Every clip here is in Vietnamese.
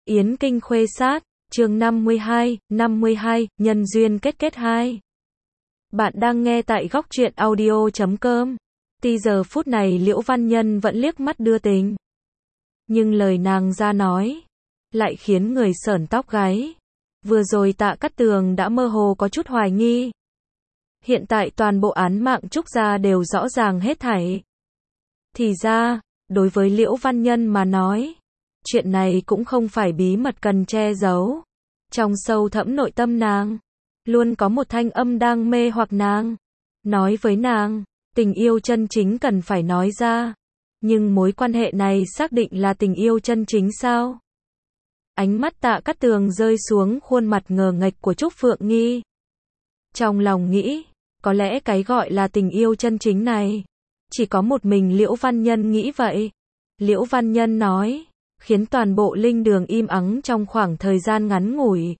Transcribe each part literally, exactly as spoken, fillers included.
Yến Kinh Khuê Sát, chương năm mươi hai, năm mươi hai, nhân duyên kết kết hai. Bạn đang nghe tại góc truyện audio chấm com. Tuy giờ phút này Liễu Văn Nhân vẫn liếc mắt đưa tình. Nhưng lời nàng ra nói, lại khiến người sởn tóc gáy. Vừa rồi Tạ Cát Tường đã mơ hồ có chút hoài nghi. Hiện tại toàn bộ án mạng Trúc gia đều rõ ràng hết thảy. Thì ra, đối với Liễu Văn Nhân mà nói, chuyện này cũng không phải bí mật cần che giấu. Trong sâu thẳm nội tâm nàng, luôn có một thanh âm đang mê hoặc nàng. Nói với nàng, tình yêu chân chính cần phải nói ra. Nhưng mối quan hệ này xác định là tình yêu chân chính sao? Ánh mắt Tạ Cát Tường rơi xuống khuôn mặt ngờ nghệch của Trúc Phượng Nghi. Trong lòng nghĩ, có lẽ cái gọi là tình yêu chân chính này, chỉ có một mình Liễu Văn Nhân nghĩ vậy. Liễu Văn Nhân nói, khiến toàn bộ linh đường im ắng trong khoảng thời gian ngắn ngủi.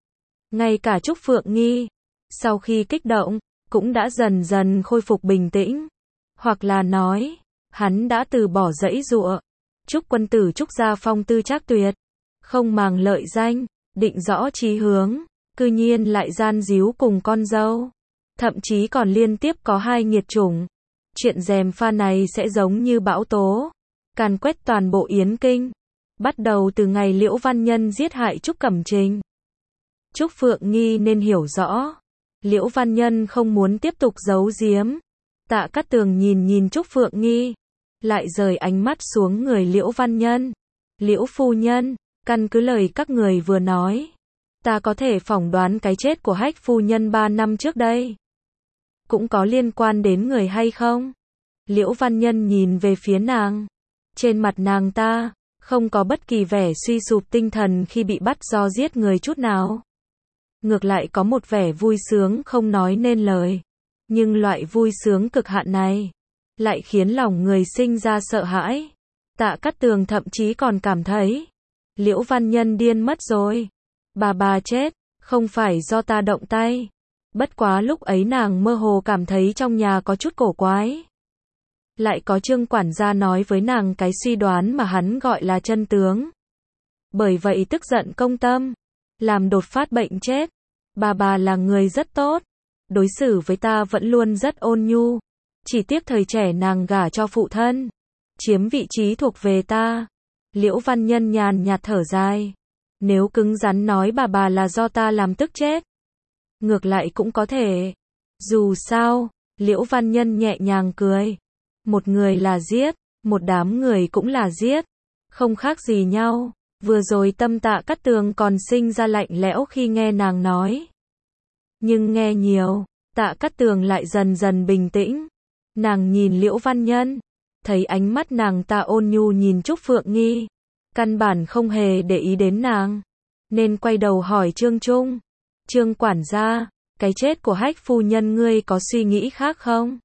Ngay cả Trúc Phượng Nghi, sau khi kích động, cũng đã dần dần khôi phục bình tĩnh. Hoặc là nói, hắn đã từ bỏ giãy giụa. Trúc quân tử Trúc gia phong tư trác tuyệt, không màng lợi danh, định rõ chí hướng, cư nhiên lại gian díu cùng con dâu. Thậm chí còn liên tiếp có hai nghiệt chủng. Chuyện gièm pha này sẽ giống như bão tố, càn quét toàn bộ Yến Kinh. Bắt đầu từ ngày Liễu Văn Nhân giết hại Trúc Cẩm Trình. Trúc Phượng Nghi nên hiểu rõ, Liễu Văn Nhân không muốn tiếp tục giấu giếm. Tạ Cát Tường nhìn nhìn Trúc Phượng Nghi, lại rời ánh mắt xuống người Liễu Văn Nhân. Liễu phu nhân, căn cứ lời các người vừa nói, ta có thể phỏng đoán cái chết của Hách phu nhân ba năm trước đây cũng có liên quan đến người hay không? Liễu Văn Nhân nhìn về phía nàng. Trên mặt nàng ta không có bất kỳ vẻ suy sụp tinh thần khi bị bắt do giết người chút nào. Ngược lại có một vẻ vui sướng không nói nên lời. Nhưng loại vui sướng cực hạn này lại khiến lòng người sinh ra sợ hãi. Tạ Cát Tường thậm chí còn cảm thấy Liễu Văn Nhân điên mất rồi. Bà bà chết, không phải do ta động tay. Bất quá lúc ấy nàng mơ hồ cảm thấy trong nhà có chút cổ quái. Lại có Trương quản gia nói với nàng cái suy đoán mà hắn gọi là chân tướng. Bởi vậy tức giận công tâm, làm đột phát bệnh chết. Bà bà là người rất tốt, đối xử với ta vẫn luôn rất ôn nhu. Chỉ tiếc thời trẻ nàng gả cho phụ thân, chiếm vị trí thuộc về ta. Liễu Văn Nhân nhàn nhạt thở dài. Nếu cứng rắn nói bà bà là do ta làm tức chết, ngược lại cũng có thể. Dù sao, Liễu Văn Nhân nhẹ nhàng cười. Một người là giết, một đám người cũng là giết. Không khác gì nhau. Vừa rồi tâm Tạ Cát Tường còn sinh ra lạnh lẽo khi nghe nàng nói. Nhưng nghe nhiều, Tạ Cát Tường lại dần dần bình tĩnh. Nàng nhìn Liễu Văn Nhân, thấy ánh mắt nàng ta ôn nhu nhìn Trúc Phượng Nghi. Căn bản không hề để ý đến nàng. Nên quay đầu hỏi Trương Trung. Trương quản gia, cái chết của Hách phu nhân ngươi có suy nghĩ khác không?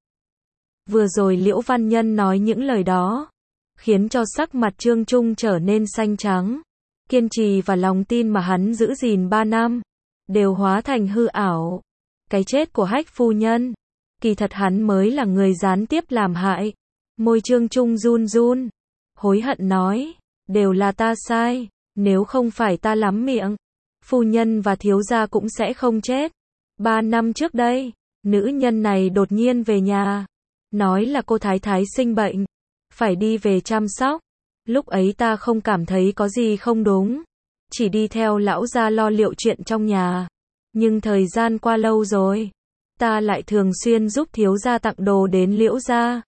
Vừa rồi Liễu Văn Nhân nói những lời đó, khiến cho sắc mặt Trương Trung trở nên xanh trắng. Kiên trì và lòng tin mà hắn giữ gìn ba năm, đều hóa thành hư ảo. Cái chết của Hách phu nhân, kỳ thật hắn mới là người gián tiếp làm hại. Môi Trương Trung run run, hối hận nói, đều là ta sai, nếu không phải ta lắm miệng, phu nhân và thiếu gia cũng sẽ không chết. Ba năm trước đây, nữ nhân này đột nhiên về nhà, nói là cô thái thái sinh bệnh, phải đi về chăm sóc. Lúc ấy ta không cảm thấy có gì không đúng, chỉ đi theo lão gia lo liệu chuyện trong nhà. Nhưng thời gian qua lâu rồi, ta lại thường xuyên giúp thiếu gia tặng đồ đến Liễu gia.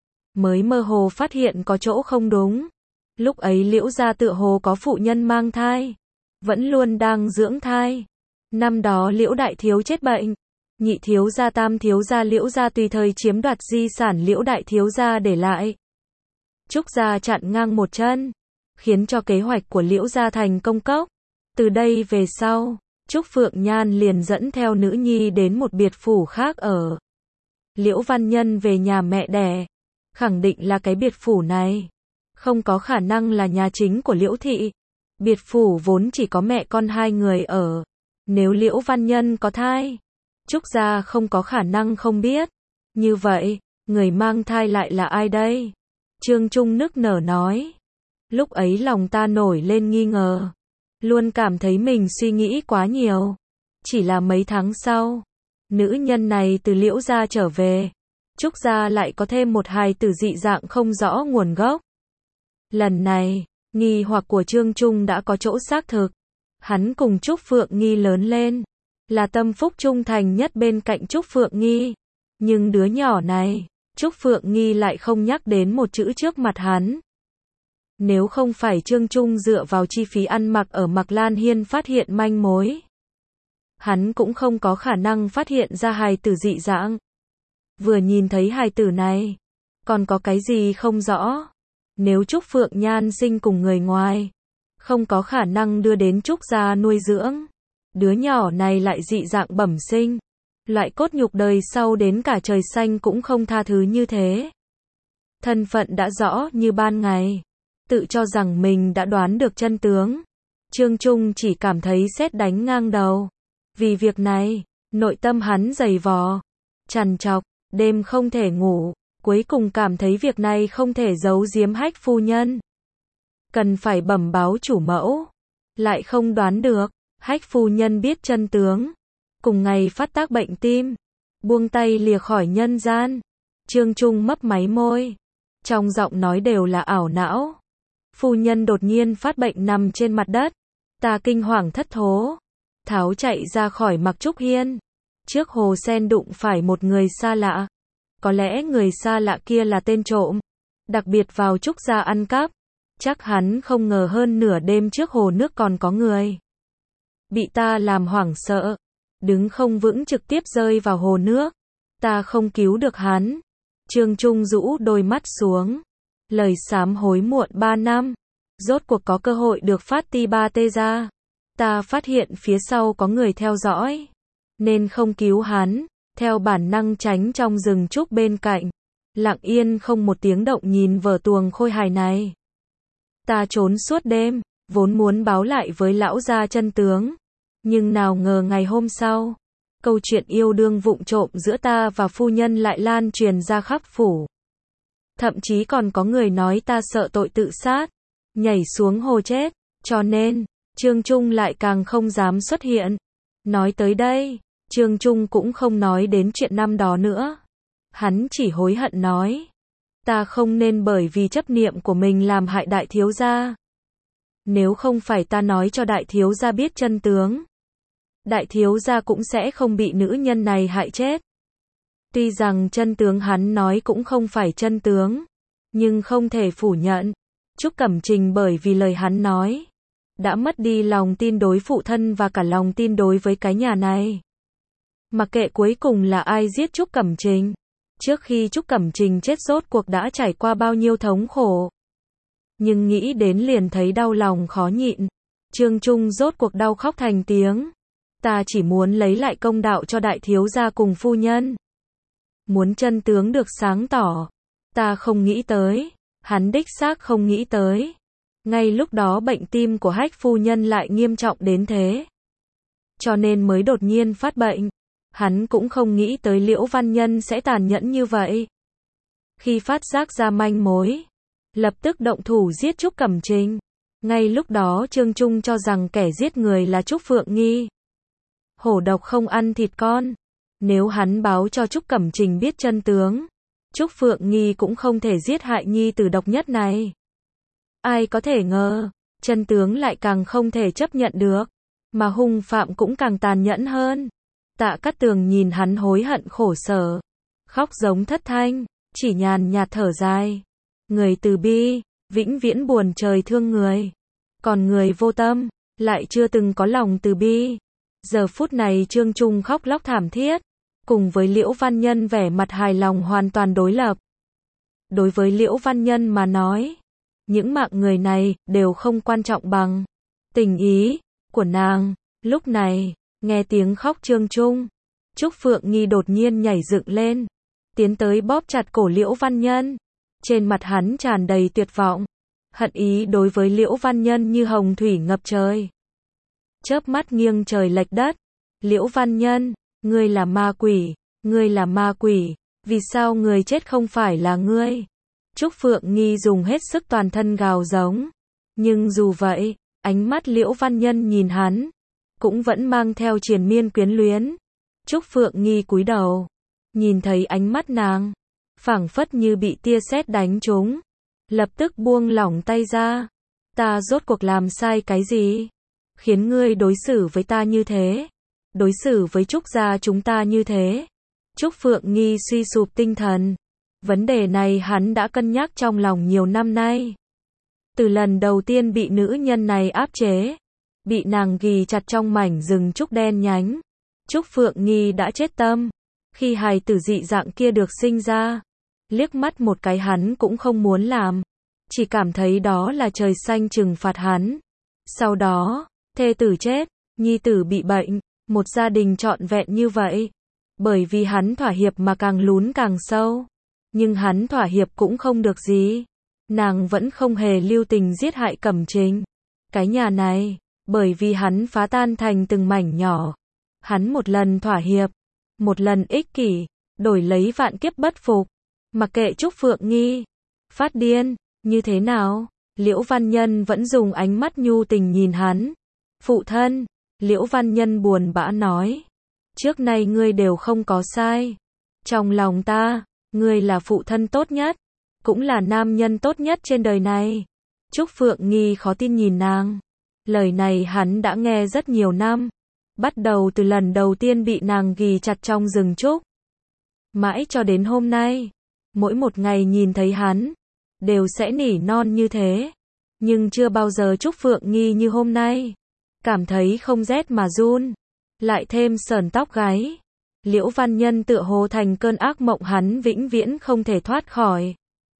Mới mơ hồ phát hiện có chỗ không đúng. Lúc ấy Liễu gia tựa hồ có phụ nhân mang thai, vẫn luôn đang dưỡng thai. Năm đó Liễu đại thiếu chết bệnh, nhị thiếu gia tam thiếu gia Liễu gia tùy thời chiếm đoạt di sản Liễu đại thiếu gia để lại. Trúc gia chặn ngang một chân, khiến cho kế hoạch của Liễu gia thành công cốc. Từ đây về sau, Trúc Phượng Nhan liền dẫn theo nữ nhi đến một biệt phủ khác ở. Liễu Văn Nhân về nhà mẹ đẻ, khẳng định là cái biệt phủ này không có khả năng là nhà chính của Liễu thị. Biệt phủ vốn chỉ có mẹ con hai người ở. Nếu Liễu Văn Nhân có thai, Trúc gia không có khả năng không biết. Như vậy, người mang thai lại là ai đây? Trương Trung nức nở nói. Lúc ấy lòng ta nổi lên nghi ngờ. luôn cảm thấy mình suy nghĩ quá nhiều. Chỉ là mấy tháng sau, nữ nhân này từ Liễu gia trở về, Trúc gia lại có thêm một hài tử dị dạng không rõ nguồn gốc. Lần này, nghi hoặc của Trương Trung đã có chỗ xác thực. Hắn cùng Trúc Phượng Nghi lớn lên, là tâm phúc trung thành nhất bên cạnh Trúc Phượng Nghi. Nhưng đứa nhỏ này, Trúc Phượng Nghi lại không nhắc đến một chữ trước mặt hắn. Nếu không phải Trương Trung dựa vào chi phí ăn mặc ở Mạc Lan Hiên phát hiện manh mối, hắn cũng không có khả năng phát hiện ra hài tử dị dạng. Vừa nhìn thấy hài tử này, còn có cái gì không rõ. Nếu Trúc Phượng Nhan sinh cùng người ngoài, không có khả năng đưa đến Trúc gia nuôi dưỡng. Đứa nhỏ này lại dị dạng bẩm sinh, loại cốt nhục đời sau đến cả trời xanh cũng không tha thứ như thế. Thân phận đã rõ như ban ngày, tự cho rằng mình đã đoán được chân tướng. Trương Trung chỉ cảm thấy sét đánh ngang đầu. Vì việc này, nội tâm hắn dày vò, trằn trọc, đêm không thể ngủ, cuối cùng cảm thấy việc này không thể giấu giếm Hách phu nhân. Cần phải bẩm báo chủ mẫu. Lại không đoán được, Hách phu nhân biết chân tướng. Cùng ngày phát tác bệnh tim, buông tay lìa khỏi nhân gian. Trương Trung mấp máy môi, trong giọng nói đều là ảo não. Phu nhân đột nhiên phát bệnh nằm trên mặt đất. Ta kinh hoàng thất thố, tháo chạy ra khỏi Mạc Trúc Hiên. Trước hồ sen đụng phải một người xa lạ. Có lẽ người xa lạ kia là tên trộm, đặc biệt vào Trúc gia ăn cắp. Chắc hắn không ngờ hơn nửa đêm trước hồ nước còn có người. Bị ta làm hoảng sợ, đứng không vững trực tiếp rơi vào hồ nước. Ta không cứu được hắn. Trương Trung rũ đôi mắt xuống. Lời sám hối muộn ba năm. Rốt cuộc có cơ hội được phát ti ba tê ra. Ta phát hiện phía sau có người theo dõi, nên không cứu hắn. Theo bản năng tránh trong rừng trúc bên cạnh. Lặng yên không một tiếng động nhìn vở tuồng khôi hài này. Ta trốn suốt đêm, vốn muốn báo lại với lão gia chân tướng. Nhưng nào ngờ ngày hôm sau, câu chuyện yêu đương vụng trộm giữa ta và phu nhân lại lan truyền ra khắp phủ. Thậm chí còn có người nói ta sợ tội tự sát, nhảy xuống hồ chết. Cho nên, Trương Trung lại càng không dám xuất hiện. Nói tới đây, Trương Trung cũng không nói đến chuyện năm đó nữa. Hắn chỉ hối hận nói. Ta không nên bởi vì chấp niệm của mình làm hại đại thiếu gia. Nếu không phải ta nói cho đại thiếu gia biết chân tướng, đại thiếu gia cũng sẽ không bị nữ nhân này hại chết. Tuy rằng chân tướng hắn nói cũng không phải chân tướng, nhưng không thể phủ nhận. Trúc Cẩm Trình bởi vì lời hắn nói, đã mất đi lòng tin đối phụ thân và cả lòng tin đối với cái nhà này. Mặc kệ cuối cùng là ai giết Trúc Cẩm Trình, trước khi Trúc Cẩm Trình chết rốt cuộc đã trải qua bao nhiêu thống khổ. Nhưng nghĩ đến liền thấy đau lòng khó nhịn. Trương Trung rốt cuộc đau khóc thành tiếng. Ta chỉ muốn lấy lại công đạo cho đại thiếu gia cùng phu nhân. Muốn chân tướng được sáng tỏ. Ta không nghĩ tới. Hắn đích xác không nghĩ tới. Ngay lúc đó bệnh tim của Hách phu nhân lại nghiêm trọng đến thế. Cho nên mới đột nhiên phát bệnh. Hắn cũng không nghĩ tới Liễu Văn Nhân sẽ tàn nhẫn như vậy. Khi phát giác ra manh mối, lập tức động thủ giết Trúc Cẩm Trình. Ngay lúc đó Trương Trung cho rằng kẻ giết người là Trúc Phượng Nghi. Hổ độc không ăn thịt con. Nếu hắn báo cho Trúc Cẩm Trình biết chân tướng, Trúc Phượng Nghi cũng không thể giết hại nhi tử độc nhất này. Ai có thể ngờ, chân tướng lại càng không thể chấp nhận được, mà hung phạm cũng càng tàn nhẫn hơn. Tạ Cát Tường nhìn hắn hối hận khổ sở, khóc giống thất thanh, chỉ nhàn nhạt thở dài. Người từ bi, vĩnh viễn buồn trời thương người. Còn người vô tâm, lại chưa từng có lòng từ bi. Giờ phút này Trương Trung khóc lóc thảm thiết, cùng với Liễu Văn Nhân vẻ mặt hài lòng hoàn toàn đối lập. Đối với Liễu Văn Nhân mà nói, những mạng người này đều không quan trọng bằng tình ý của nàng. Lúc này, nghe tiếng khóc Trương Trung, Trúc Phượng Nghi đột nhiên nhảy dựng lên, tiến tới bóp chặt cổ Liễu Văn Nhân. Trên mặt hắn tràn đầy tuyệt vọng, hận ý đối với Liễu Văn Nhân như hồng thủy ngập trời. Chớp mắt nghiêng trời lệch đất. Liễu Văn Nhân, ngươi là ma quỷ, ngươi là ma quỷ, vì sao người chết không phải là ngươi? Trúc Phượng Nghi dùng hết sức toàn thân gào giống. Nhưng dù vậy, Ánh mắt Liễu Văn Nhân nhìn hắn, cũng vẫn mang theo triền miên quyến luyến. Trúc Phượng Nghi cúi đầu, nhìn thấy ánh mắt nàng, phảng phất như bị tia sét đánh trúng, lập tức buông lỏng tay ra. Ta rốt cuộc làm sai cái gì? Khiến ngươi đối xử với ta như thế? Đối xử với Trúc gia chúng ta như thế? Trúc Phượng Nghi suy sụp tinh thần. Vấn đề này hắn đã cân nhắc trong lòng nhiều năm nay. Từ lần đầu tiên bị nữ nhân này áp chế, bị nàng ghì chặt trong mảnh rừng trúc đen nhánh, Trúc Phượng Nghi đã chết tâm. Khi hài tử dị dạng kia được sinh ra, liếc mắt một cái hắn cũng không muốn làm, chỉ cảm thấy đó là trời xanh trừng phạt hắn. Sau đó, thê tử chết, nhi tử bị bệnh, một gia đình trọn vẹn như vậy. Bởi vì hắn thỏa hiệp mà càng lún càng sâu. Nhưng hắn thỏa hiệp cũng không được gì. Nàng vẫn không hề lưu tình giết hại Cẩm Trình. Cái nhà này, bởi vì hắn phá tan thành từng mảnh nhỏ. Hắn một lần thỏa hiệp, một lần ích kỷ, đổi lấy vạn kiếp bất phục. Mặc kệ Trúc Phượng Nghi phát điên như thế nào, Liễu Văn Nhân vẫn dùng ánh mắt nhu tình nhìn hắn. Phụ thân, Liễu Văn Nhân buồn bã nói, trước nay ngươi đều không có sai. Trong lòng ta, ngươi là phụ thân tốt nhất, cũng là nam nhân tốt nhất trên đời này. Trúc Phượng Nghi khó tin nhìn nàng. Lời này hắn đã nghe rất nhiều năm, bắt đầu từ lần đầu tiên bị nàng ghì chặt trong rừng trúc. Mãi cho đến hôm nay, mỗi một ngày nhìn thấy hắn, đều sẽ nỉ non như thế. Nhưng chưa bao giờ Trúc Phượng Nghi như hôm nay. Cảm thấy không rét mà run, lại thêm sờn tóc gáy. Liễu Văn Nhân tựa hồ thành cơn ác mộng hắn vĩnh viễn không thể thoát khỏi.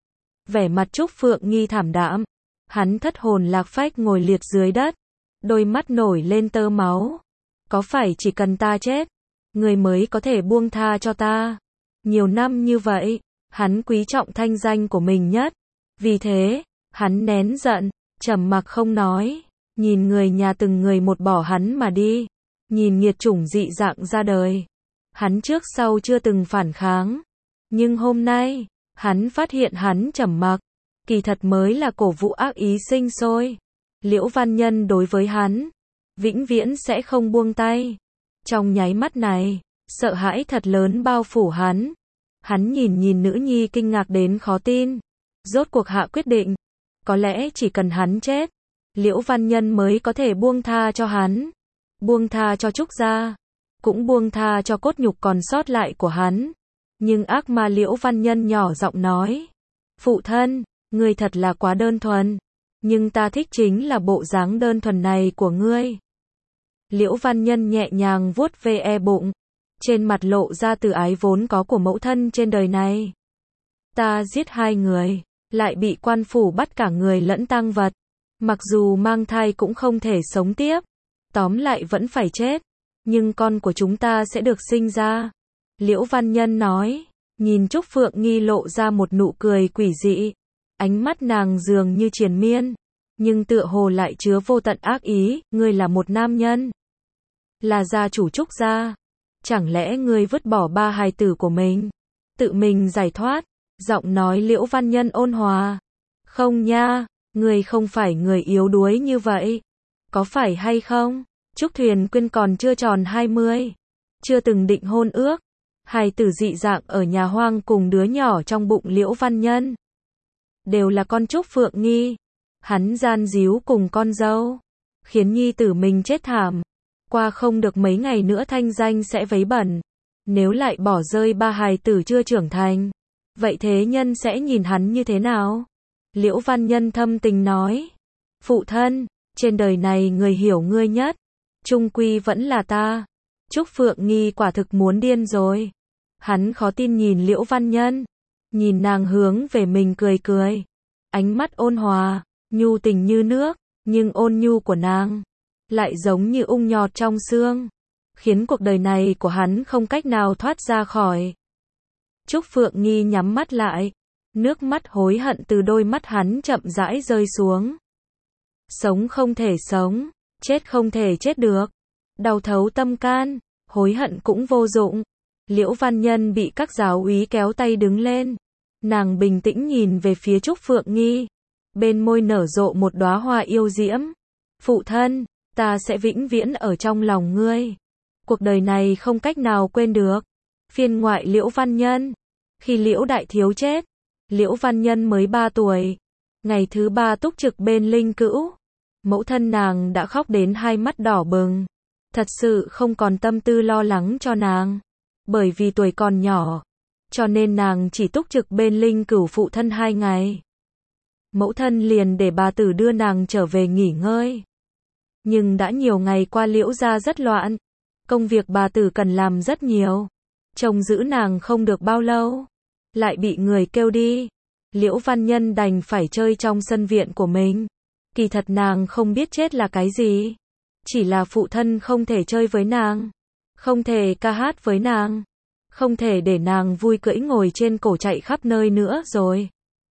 Vẻ mặt Trúc Phượng Nghi thảm đạm, hắn thất hồn lạc phách ngồi liệt dưới đất, đôi mắt nổi lên tơ máu. Có phải chỉ cần ta chết, người mới có thể buông tha cho ta? Nhiều năm như vậy, hắn quý trọng thanh danh của mình nhất. Vì thế, hắn nén giận, trầm mặc không nói, nhìn người nhà từng người một bỏ hắn mà đi, nhìn nghiệt chủng dị dạng ra đời. Hắn trước sau chưa từng phản kháng, nhưng hôm nay, hắn phát hiện hắn trầm mặc, kỳ thật mới là cổ vũ ác ý sinh sôi. Liễu Văn Nhân đối với hắn, vĩnh viễn sẽ không buông tay. Trong nháy mắt này, sợ hãi thật lớn bao phủ hắn. Hắn nhìn nhìn nữ nhi kinh ngạc đến khó tin, rốt cuộc hạ quyết định, có lẽ chỉ cần hắn chết, Liễu Văn Nhân mới có thể buông tha cho hắn, buông tha cho Trúc gia, cũng buông tha cho cốt nhục còn sót lại của hắn. Nhưng ác ma Liễu Văn Nhân nhỏ giọng nói, phụ thân, ngươi thật là quá đơn thuần, nhưng ta thích chính là bộ dáng đơn thuần này của ngươi. Liễu Văn Nhân nhẹ nhàng vuốt ve e bụng, trên mặt lộ ra từ ái vốn có của mẫu thân trên đời này. Ta giết hai người, lại bị quan phủ bắt cả người lẫn tang vật. Mặc dù mang thai cũng không thể sống tiếp, tóm lại vẫn phải chết, nhưng con của chúng ta sẽ được sinh ra. Liễu Văn Nhân nói, nhìn Trúc Phượng Nghi lộ ra một nụ cười quỷ dị. Ánh mắt nàng dường như triền miên, nhưng tựa hồ lại chứa vô tận ác ý. Ngươi là một nam nhân, là gia chủ Trúc gia, chẳng lẽ ngươi vứt bỏ ba hài tử của mình, tự mình giải thoát? Giọng nói Liễu Văn Nhân ôn hòa. Không nha, ngươi không phải người yếu đuối như vậy, có phải hay không? Trúc Thuyền Quyên còn chưa tròn hai mươi, chưa từng định hôn ước, hài tử dị dạng ở nhà hoang cùng đứa nhỏ trong bụng Liễu Văn Nhân, đều là con Trúc Phượng Nghi. Hắn gian díu cùng con dâu, khiến nhi tử mình chết thảm. Qua không được mấy ngày nữa thanh danh sẽ vấy bẩn. Nếu lại bỏ rơi ba hài tử chưa trưởng thành, vậy thế nhân sẽ nhìn hắn như thế nào? Liễu Văn Nhân thâm tình nói, phụ thân, trên đời này người hiểu ngươi nhất, chung quy vẫn là ta. Trúc Phượng Nghi quả thực muốn điên rồi. Hắn khó tin nhìn Liễu Văn Nhân, nhìn nàng hướng về mình cười cười, ánh mắt ôn hòa, nhu tình như nước, nhưng ôn nhu của nàng lại giống như ung nhọt trong xương, khiến cuộc đời này của hắn không cách nào thoát ra khỏi. Trúc Phượng Nghi nhắm mắt lại, nước mắt hối hận từ đôi mắt hắn chậm rãi rơi xuống. Sống không thể sống, chết không thể chết được, đau thấu tâm can, hối hận cũng vô dụng. Liễu Văn Nhân bị các giáo úy kéo tay đứng lên, nàng bình tĩnh nhìn về phía Trúc Phượng Nghi, bên môi nở rộ một đóa hoa yêu diễm. Phụ thân, ta sẽ vĩnh viễn ở trong lòng ngươi. Cuộc đời này không cách nào quên được. Phiên ngoại Liễu Văn Nhân. Khi Liễu Đại Thiếu chết, Liễu Văn Nhân mới ba tuổi. Ngày thứ ba túc trực bên linh cữu. Mẫu thân nàng đã khóc đến hai mắt đỏ bừng. Thật sự không còn tâm tư lo lắng cho nàng. Bởi vì tuổi còn nhỏ, cho nên nàng chỉ túc trực bên linh cữu phụ thân hai ngày. Mẫu thân liền để bà tử đưa nàng trở về nghỉ ngơi. Nhưng đã nhiều ngày qua Liễu gia rất loạn. Công việc bà tử cần làm rất nhiều. Trông giữ nàng không được bao lâu, lại bị người kêu đi. Liễu Văn Nhân đành phải chơi trong sân viện của mình. Kỳ thật nàng không biết chết là cái gì. Chỉ là phụ thân không thể chơi với nàng, không thể ca hát với nàng, không thể để nàng vui cưỡi ngồi trên cổ chạy khắp nơi nữa rồi.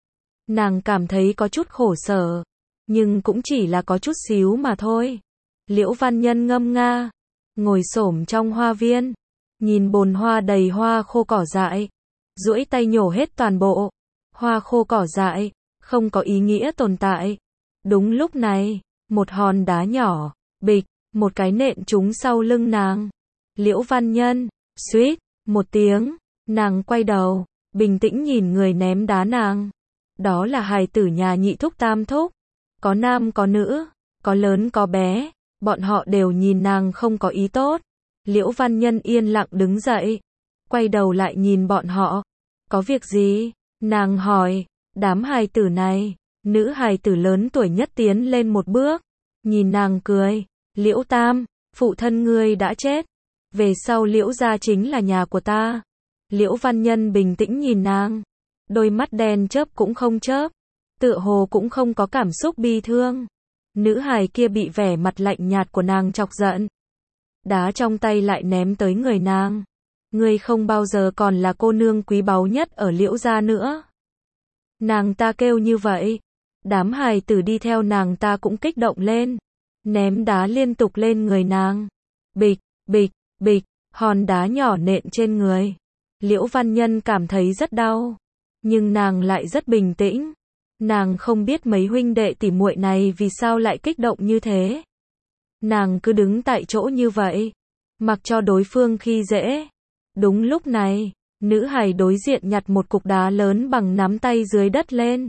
Nàng cảm thấy có chút khổ sở, nhưng cũng chỉ là có chút xíu mà thôi. Liễu Văn Nhân ngâm nga, ngồi xổm trong hoa viên, nhìn bồn hoa đầy hoa khô cỏ dại, duỗi tay nhổ hết toàn bộ. Hoa khô cỏ dại, không có ý nghĩa tồn tại. Đúng lúc này, một hòn đá nhỏ, bịch, một cái nện trúng sau lưng nàng. Liễu Văn Nhân, suýt, một tiếng, nàng quay đầu, bình tĩnh nhìn người ném đá nàng. Đó là hài tử nhà nhị thúc tam thúc. Có nam có nữ, có lớn có bé, bọn họ đều nhìn nàng không có ý tốt. Liễu Văn Nhân yên lặng đứng dậy, quay đầu lại nhìn bọn họ. Có việc gì? Nàng hỏi. Đám hài tử này, nữ hài tử lớn tuổi nhất tiến lên một bước, nhìn nàng cười. Liễu Tam, phụ thân ngươi đã chết, về sau Liễu gia chính là nhà của ta. Liễu Văn Nhân bình tĩnh nhìn nàng, đôi mắt đen chớp cũng không chớp, tựa hồ cũng không có cảm xúc bi thương. Nữ hài kia bị vẻ mặt lạnh nhạt của nàng chọc giận, đá trong tay lại ném tới người nàng. Ngươi không bao giờ còn là cô nương quý báu nhất ở Liễu gia nữa. Nàng ta kêu như vậy, đám hài tử đi theo nàng ta cũng kích động lên, ném đá liên tục lên người nàng. Bịch, bịch, bịch, hòn đá nhỏ nện trên người. Liễu Văn Nhân cảm thấy rất đau, nhưng nàng lại rất bình tĩnh. Nàng không biết mấy huynh đệ tỉ muội này vì sao lại kích động như thế. Nàng cứ đứng tại chỗ như vậy, mặc cho đối phương khi dễ. Đúng lúc này, nữ hài đối diện nhặt một cục đá lớn bằng nắm tay dưới đất lên.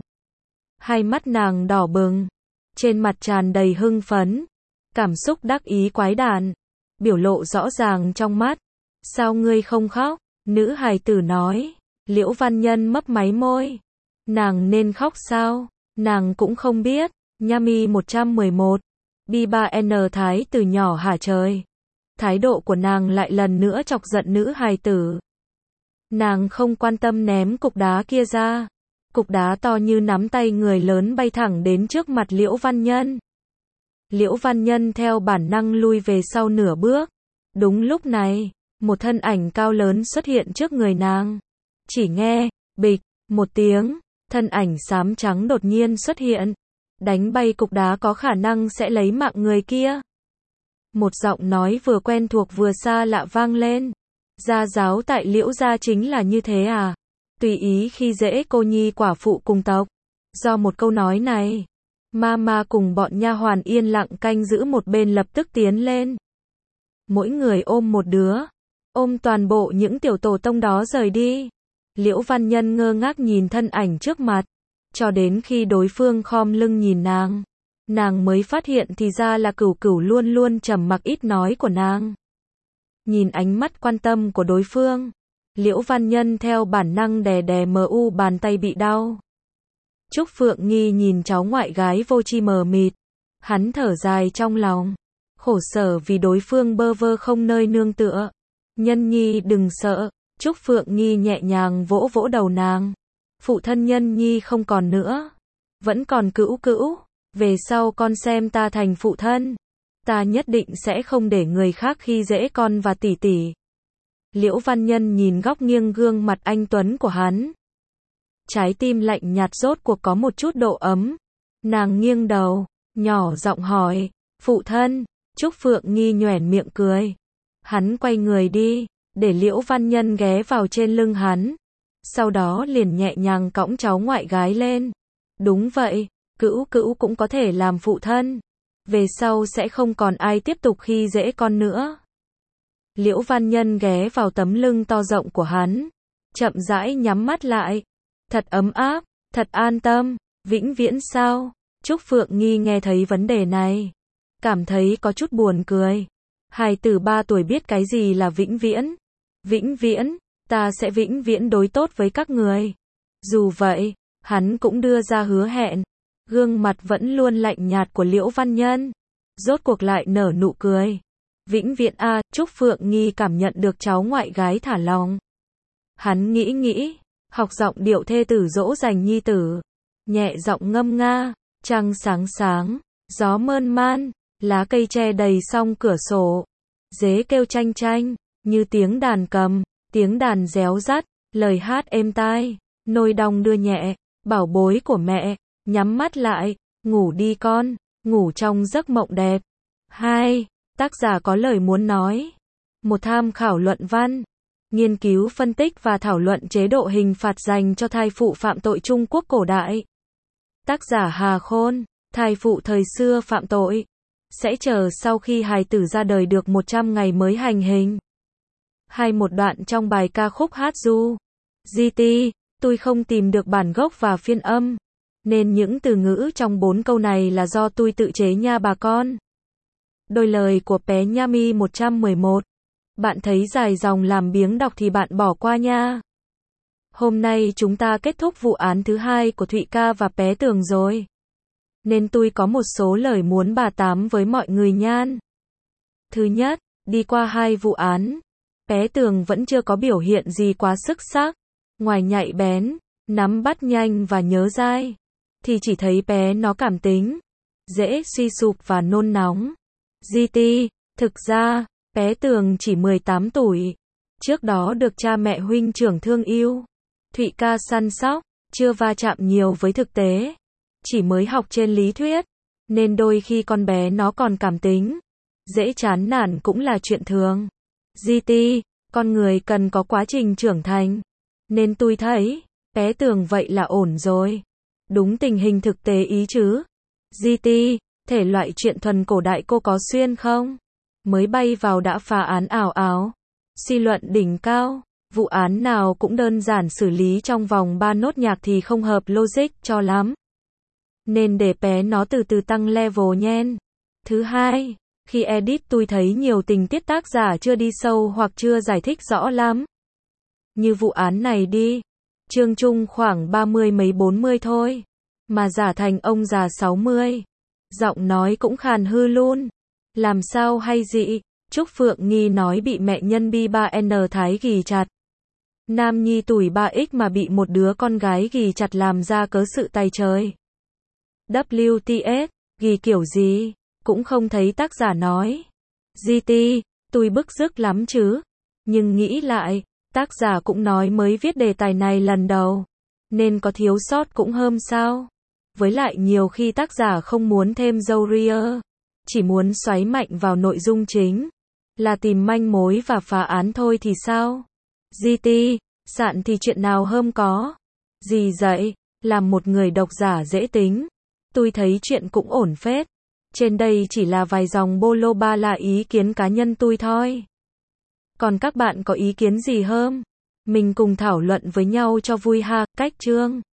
Hai mắt nàng đỏ bừng, trên mặt tràn đầy hưng phấn, cảm xúc đắc ý quái đản, biểu lộ rõ ràng trong mắt. Sao ngươi không khóc? Nữ hài tử nói. Liễu Văn Nhân mấp máy môi. Nàng nên khóc sao? Nàng cũng không biết. Nhami một trăm mười một. Bi ba N Thái từ nhỏ hả trời. Thái độ của nàng lại lần nữa chọc giận nữ hài tử. Nàng không quan tâm ném cục đá kia ra. Cục đá to như nắm tay người lớn bay thẳng đến trước mặt Liễu Văn Nhân. Liễu Văn Nhân theo bản năng lui về sau nửa bước. Đúng lúc này, một thân ảnh cao lớn xuất hiện trước người nàng. Chỉ nghe, bịch, một tiếng, thân ảnh xám trắng đột nhiên xuất hiện. Đánh bay cục đá có khả năng sẽ lấy mạng người kia. Một giọng nói vừa quen thuộc vừa xa lạ vang lên. Gia giáo tại Liễu gia chính là như thế à? Tùy ý khi dễ cô nhi quả phụ cùng tộc. Do một câu nói này, Mama cùng bọn nha hoàn yên lặng canh giữ một bên lập tức tiến lên. Mỗi người ôm một đứa, ôm toàn bộ những tiểu tổ tông đó rời đi. Liễu Văn Nhân ngơ ngác nhìn thân ảnh trước mặt, cho đến khi đối phương khom lưng nhìn nàng, nàng mới phát hiện thì ra là Cửu Cửu luôn luôn trầm mặc ít nói của nàng. Nhìn ánh mắt quan tâm của đối phương, Liễu Văn Nhân theo bản năng đè đè mu bàn tay bị đau. Trúc Phượng Nghi nhìn cháu ngoại gái vô tri mờ mịt, hắn thở dài trong lòng, khổ sở vì đối phương bơ vơ không nơi nương tựa. Nhân Nhi đừng sợ, Trúc Phượng Nghi nhẹ nhàng vỗ vỗ đầu nàng. Phụ thân Nhân Nhi không còn nữa, vẫn còn Cữu Cữu, về sau con xem ta thành phụ thân, ta nhất định sẽ không để người khác khi dễ con và tỷ tỷ. Liễu Văn Nhân nhìn góc nghiêng gương mặt anh tuấn của hắn, trái tim lạnh nhạt rốt cuộc có một chút độ ấm. Nàng nghiêng đầu, nhỏ giọng hỏi, phụ thân. Trúc Phượng Nghi nhoẻn miệng cười. Hắn quay người đi, để Liễu Văn Nhân ghé vào trên lưng hắn. Sau đó liền nhẹ nhàng cõng cháu ngoại gái lên. Đúng vậy, Cữu Cữu cũng có thể làm phụ thân. Về sau sẽ không còn ai tiếp tục khi dễ con nữa. Liễu Văn Nhân ghé vào tấm lưng to rộng của hắn, chậm rãi nhắm mắt lại. Thật ấm áp, thật an tâm, vĩnh viễn sao? Trúc Phượng Nghi nghe thấy vấn đề này, cảm thấy có chút buồn cười. Hài tử ba tuổi biết cái gì là vĩnh viễn? Vĩnh viễn, ta sẽ vĩnh viễn đối tốt với các người. Dù vậy, hắn cũng đưa ra hứa hẹn. Gương mặt vẫn luôn lạnh nhạt của Liễu Văn Nhân rốt cuộc lại nở nụ cười. Vĩnh viễn a, à, Trúc Phượng Nghi cảm nhận được cháu ngoại gái thả lòng. Hắn nghĩ nghĩ, học giọng điệu thê tử dỗ dành nhi tử, nhẹ giọng ngâm nga. Trăng sáng sáng, gió mơn man, lá cây che đầy song cửa sổ. Dế kêu chanh chanh, như tiếng đàn cầm, tiếng đàn réo rắt, lời hát êm tai. Nôi đong đưa nhẹ, bảo bối của mẹ, nhắm mắt lại, ngủ đi con, ngủ trong giấc mộng đẹp. Hai, tác giả có lời muốn nói. Một tham khảo luận văn, nghiên cứu phân tích và thảo luận chế độ hình phạt dành cho thai phụ phạm tội Trung Quốc cổ đại. Tác giả Hà Khôn, thai phụ thời xưa phạm tội, sẽ chờ sau khi hài tử ra đời được một trăm ngày mới hành hình. Hay một đoạn trong bài ca khúc hát du. giê tê, tôi không tìm được bản gốc và phiên âm, nên những từ ngữ trong bốn câu này là do tôi tự chế nha bà con. Đôi lời của Pé Nha Mi một trăm mười một. Bạn thấy dài dòng làm biếng đọc thì bạn bỏ qua nha. Hôm nay chúng ta kết thúc vụ án thứ hai của Thụy Ca và Pé Tường rồi. Nên tôi có một số lời muốn bà tám với mọi người nhan. Thứ nhất, đi qua hai vụ án, Pé Tường vẫn chưa có biểu hiện gì quá xuất sắc. Ngoài nhạy bén, nắm bắt nhanh và nhớ dai, thì chỉ thấy Pé nó cảm tính, dễ suy sụp và nôn nóng. giê tê, thực ra, Pé Tường chỉ mười tám tuổi. Trước đó được cha mẹ huynh trưởng thương yêu. Thụy Ca săn sóc, chưa va chạm nhiều với thực tế. Chỉ mới học trên lý thuyết, nên đôi khi con bé nó còn cảm tính. Dễ chán nản cũng là chuyện thường. giê tê, con người cần có quá trình trưởng thành. Nên tôi thấy, Pé Tường vậy là ổn rồi. Đúng tình hình thực tế ý chứ. giê tê, thể loại truyện thuần cổ đại cô có xuyên không? Mới bay vào đã phá án ảo ảo. Suy luận đỉnh cao. Vụ án nào cũng đơn giản xử lý trong vòng ba nốt nhạc thì không hợp logic cho lắm. Nên để Pé nó từ từ tăng level nhen. Thứ hai, khi edit tôi thấy nhiều tình tiết tác giả chưa đi sâu hoặc chưa giải thích rõ lắm. Như vụ án này đi, Trương Trung khoảng ba mươi mấy bốn mươi thôi, mà giả thành ông già sáu mươi. Giọng nói cũng khàn hư luôn. Làm sao hay dị, Trúc Phượng Nghi nói bị mẹ nhân bi ba N thái ghì chặt. Nam nhi tuổi ba x mà bị một đứa con gái ghì chặt làm ra cớ sự tay trời. vê tê ét, ghì kiểu gì, cũng không thấy tác giả nói. giê tê, tôi bức rứt lắm chứ. Nhưng nghĩ lại, tác giả cũng nói mới viết đề tài này lần đầu, nên có thiếu sót cũng hơm sao. Với lại nhiều khi tác giả không muốn thêm dâu ria, chỉ muốn xoáy mạnh vào nội dung chính, là tìm manh mối và phá án thôi thì sao? giê tê, sạn thì chuyện nào hơm có. Gì vậy, làm một người độc giả dễ tính. Tôi thấy chuyện cũng ổn phết. Trên đây chỉ là vài dòng bolo ba là ý kiến cá nhân tôi thôi. Còn các bạn có ý kiến gì hơm? Mình cùng thảo luận với nhau cho vui ha, cách chương.